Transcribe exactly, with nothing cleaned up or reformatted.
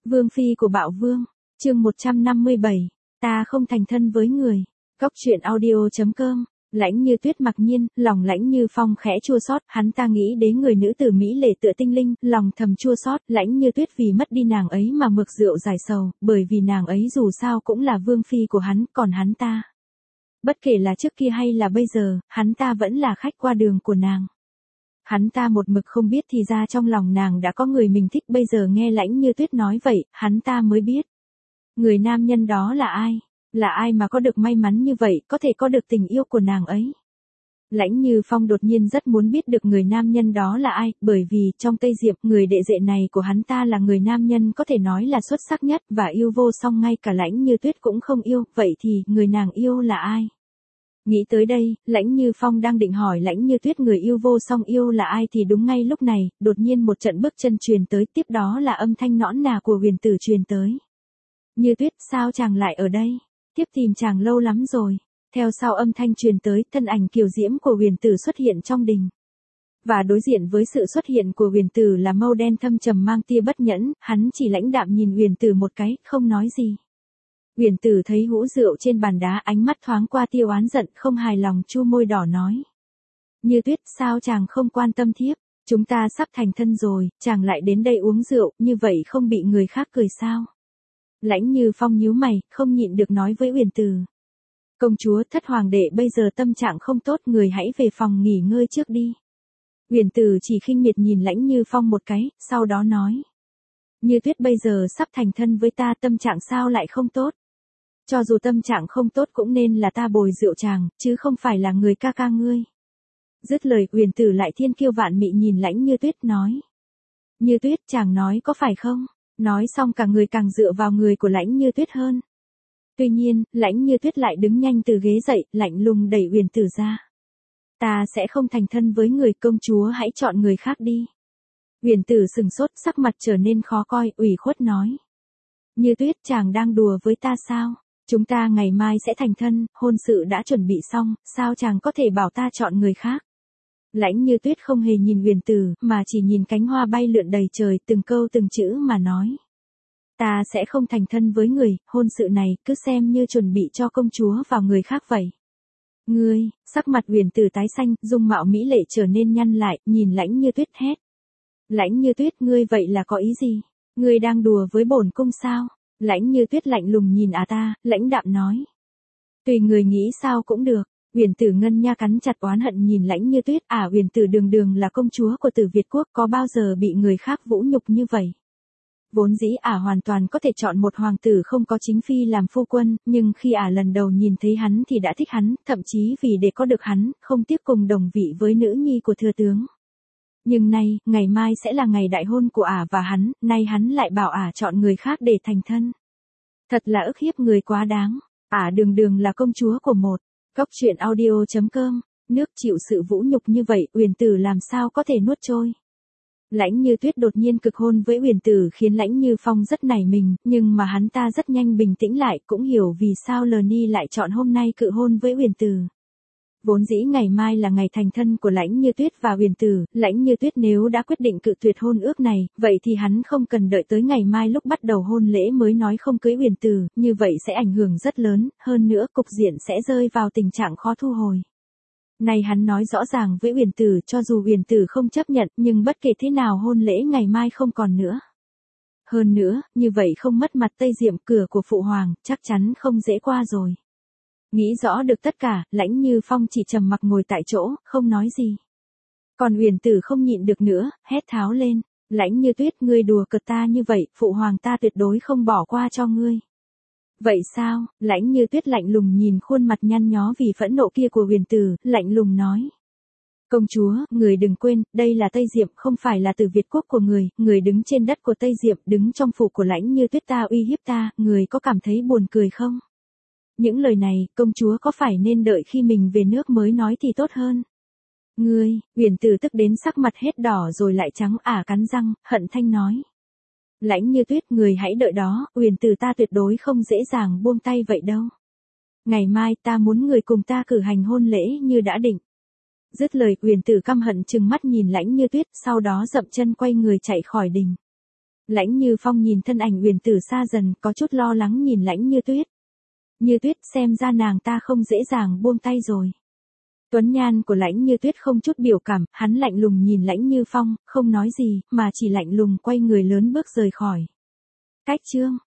Vương phi của Bạo Vương, chương một trăm năm mươi bảy, ta không thành thân với người. Góc truyện audio chấm com. Lãnh Như Tuyết mặc nhiên, lòng Lãnh Như Phong khẽ chua xót, hắn ta nghĩ đến người nữ tử mỹ lệ tựa tinh linh, lòng thầm chua xót, Lãnh Như Tuyết vì mất đi nàng ấy mà mực rượu giải sầu, bởi vì nàng ấy dù sao cũng là vương phi của hắn, còn hắn ta, bất kể là trước kia hay là bây giờ, hắn ta vẫn là khách qua đường của nàng. Hắn ta một mực không biết thì ra trong lòng nàng đã có người mình thích, bây giờ nghe Lãnh Như Tuyết nói vậy, hắn ta mới biết. Người nam nhân đó là ai? Là ai mà có được may mắn như vậy, có thể có được tình yêu của nàng ấy? Lãnh Như Phong đột nhiên rất muốn biết được người nam nhân đó là ai, bởi vì trong Tây Diệp, người đệ đệ này của hắn ta là người nam nhân có thể nói là xuất sắc nhất và yêu vô song, ngay cả Lãnh Như Tuyết cũng không yêu, vậy thì người nàng yêu là ai? Nghĩ tới đây, Lãnh Như Phong đang định hỏi Lãnh Như Tuyết người yêu vô song yêu là ai thì đúng ngay lúc này, đột nhiên một trận bước chân truyền tới, tiếp đó là âm thanh nõn nà của Huyền Tử truyền tới. Như Tuyết, sao chàng lại ở đây? Tiếp tìm chàng lâu lắm rồi. Theo sau âm thanh truyền tới, thân ảnh kiều diễm của Huyền Tử xuất hiện trong đình. Và đối diện với sự xuất hiện của Huyền Tử là mâu đen thâm trầm mang tia bất nhẫn, hắn chỉ lãnh đạm nhìn Huyền Tử một cái, không nói gì. Huyền Tử thấy hũ rượu trên bàn đá, ánh mắt thoáng qua tia oán giận, không hài lòng chu môi đỏ nói. Như Tuyết, sao chàng không quan tâm thiếp? Chúng ta sắp thành thân rồi, chàng lại đến đây uống rượu, như vậy không bị người khác cười sao? Lãnh Như Phong nhíu mày, không nhịn được nói với Huyền Tử. Công chúa, thất hoàng đệ bây giờ tâm trạng không tốt, người hãy về phòng nghỉ ngơi trước đi. Huyền Tử chỉ khinh miệt nhìn Lãnh Như Phong một cái, sau đó nói. Như Tuyết bây giờ sắp thành thân với ta, tâm trạng sao lại không tốt? Cho dù tâm trạng không tốt cũng nên là ta bồi rượu chàng, chứ không phải là người ca ca ngươi. Dứt lời, Huyền Tử lại thiên kiêu vạn mị nhìn Lãnh Như Tuyết nói. Như Tuyết, chàng nói có phải không? Nói xong cả người càng dựa vào người của Lãnh Như Tuyết hơn. Tuy nhiên, Lãnh Như Tuyết lại đứng nhanh từ ghế dậy, lạnh lùng đẩy Huyền Tử ra. Ta sẽ không thành thân với người, công chúa hãy chọn người khác đi. Huyền Tử sừng sốt, sắc mặt trở nên khó coi, ủy khuất nói. Như Tuyết, chàng đang đùa với ta sao? Chúng ta ngày mai sẽ thành thân, hôn sự đã chuẩn bị xong, sao chàng có thể bảo ta chọn người khác? Lãnh Như Tuyết không hề nhìn Huyền Tử, mà chỉ nhìn cánh hoa bay lượn đầy trời, từng câu từng chữ mà nói. Ta sẽ không thành thân với người, hôn sự này cứ xem như chuẩn bị cho công chúa vào người khác vậy. Ngươi, sắc mặt Huyền Tử tái xanh, dung mạo mỹ lệ trở nên nhăn lại, nhìn Lãnh Như Tuyết hét. Lãnh Như Tuyết, ngươi vậy là có ý gì? Ngươi đang đùa với bổn cung sao? Lãnh Như Tuyết lạnh lùng nhìn à ta, lãnh đạm nói. Tùy người nghĩ sao cũng được. Huyền Tử ngân nha cắn chặt oán hận nhìn Lãnh Như Tuyết, à Huyền Tử đường đường là công chúa của Tử Việt quốc, có bao giờ bị người khác vũ nhục như vậy? Vốn dĩ ả à hoàn toàn có thể chọn một hoàng tử không có chính phi làm phu quân, nhưng khi ả à lần đầu nhìn thấy hắn thì đã thích hắn, thậm chí vì để có được hắn, không tiếc cùng đồng vị với nữ nhi của thừa tướng. Nhưng nay, ngày mai sẽ là ngày đại hôn của ả à và hắn, nay hắn lại bảo ả à chọn người khác để thành thân. Thật là ức hiếp người quá đáng, ả à đường đường là công chúa của một. Góc truyện audio chấm com, nước chịu sự vũ nhục như vậy, Huyền Tử làm sao có thể nuốt trôi. Lãnh Như Tuyết đột nhiên cực hôn với Huyền Tử khiến Lãnh Như Phong rất nảy mình, nhưng mà hắn ta rất nhanh bình tĩnh lại, cũng hiểu vì sao Lờ Ni lại chọn hôm nay cự hôn với Huyền Tử. Vốn dĩ ngày mai là ngày thành thân của Lãnh Như Tuyết và Huyền Tử, Lãnh Như Tuyết nếu đã quyết định cự tuyệt hôn ước này, vậy thì hắn không cần đợi tới ngày mai lúc bắt đầu hôn lễ mới nói không cưới Huyền Tử, như vậy sẽ ảnh hưởng rất lớn, hơn nữa cục diện sẽ rơi vào tình trạng khó thu hồi. Này hắn nói rõ ràng với Huyền Tử, cho dù Huyền Tử không chấp nhận, nhưng bất kể thế nào hôn lễ ngày mai không còn nữa. Hơn nữa, như vậy không mất mặt Tây Diệm, cửa của Phụ Hoàng, chắc chắn không dễ qua rồi. Nghĩ rõ được tất cả, Lãnh Như Phong chỉ trầm mặc ngồi tại chỗ, không nói gì. Còn Huyền Tử không nhịn được nữa, hét tháo lên. Lãnh Như Tuyết, ngươi đùa cợt ta như vậy, Phụ Hoàng ta tuyệt đối không bỏ qua cho ngươi. Vậy sao? Lãnh Như Tuyết lạnh lùng nhìn khuôn mặt nhăn nhó vì phẫn nộ kia của Huyền Tử, lạnh lùng nói. Công chúa, người đừng quên, đây là Tây Diệm, không phải là Tử Việt quốc của người, người đứng trên đất của Tây Diệm, đứng trong phủ của Lãnh Như Tuyết ta uy hiếp ta, người có cảm thấy buồn cười không? Những lời này, công chúa có phải nên đợi khi mình về nước mới nói thì tốt hơn? Ngươi, Huyền Tử tức đến sắc mặt hết đỏ rồi lại trắng ả cắn răng, hận thanh nói. Lãnh Như Tuyết, người hãy đợi đó, Huyền Tử ta tuyệt đối không dễ dàng buông tay vậy đâu. Ngày mai ta muốn người cùng ta cử hành hôn lễ như đã định. Dứt lời, Huyền Tử căm hận trừng mắt nhìn Lãnh Như Tuyết, sau đó dậm chân quay người chạy khỏi đình. Lãnh Như Phong nhìn thân ảnh Uyển Tử xa dần, có chút lo lắng nhìn Lãnh Như Tuyết. Như Tuyết, xem ra nàng ta không dễ dàng buông tay rồi. Tuấn nhan của Lãnh Như Tuyết không chút biểu cảm, hắn lạnh lùng nhìn Lãnh Như Phong, không nói gì, mà chỉ lạnh lùng quay người lớn bước rời khỏi. Cách chương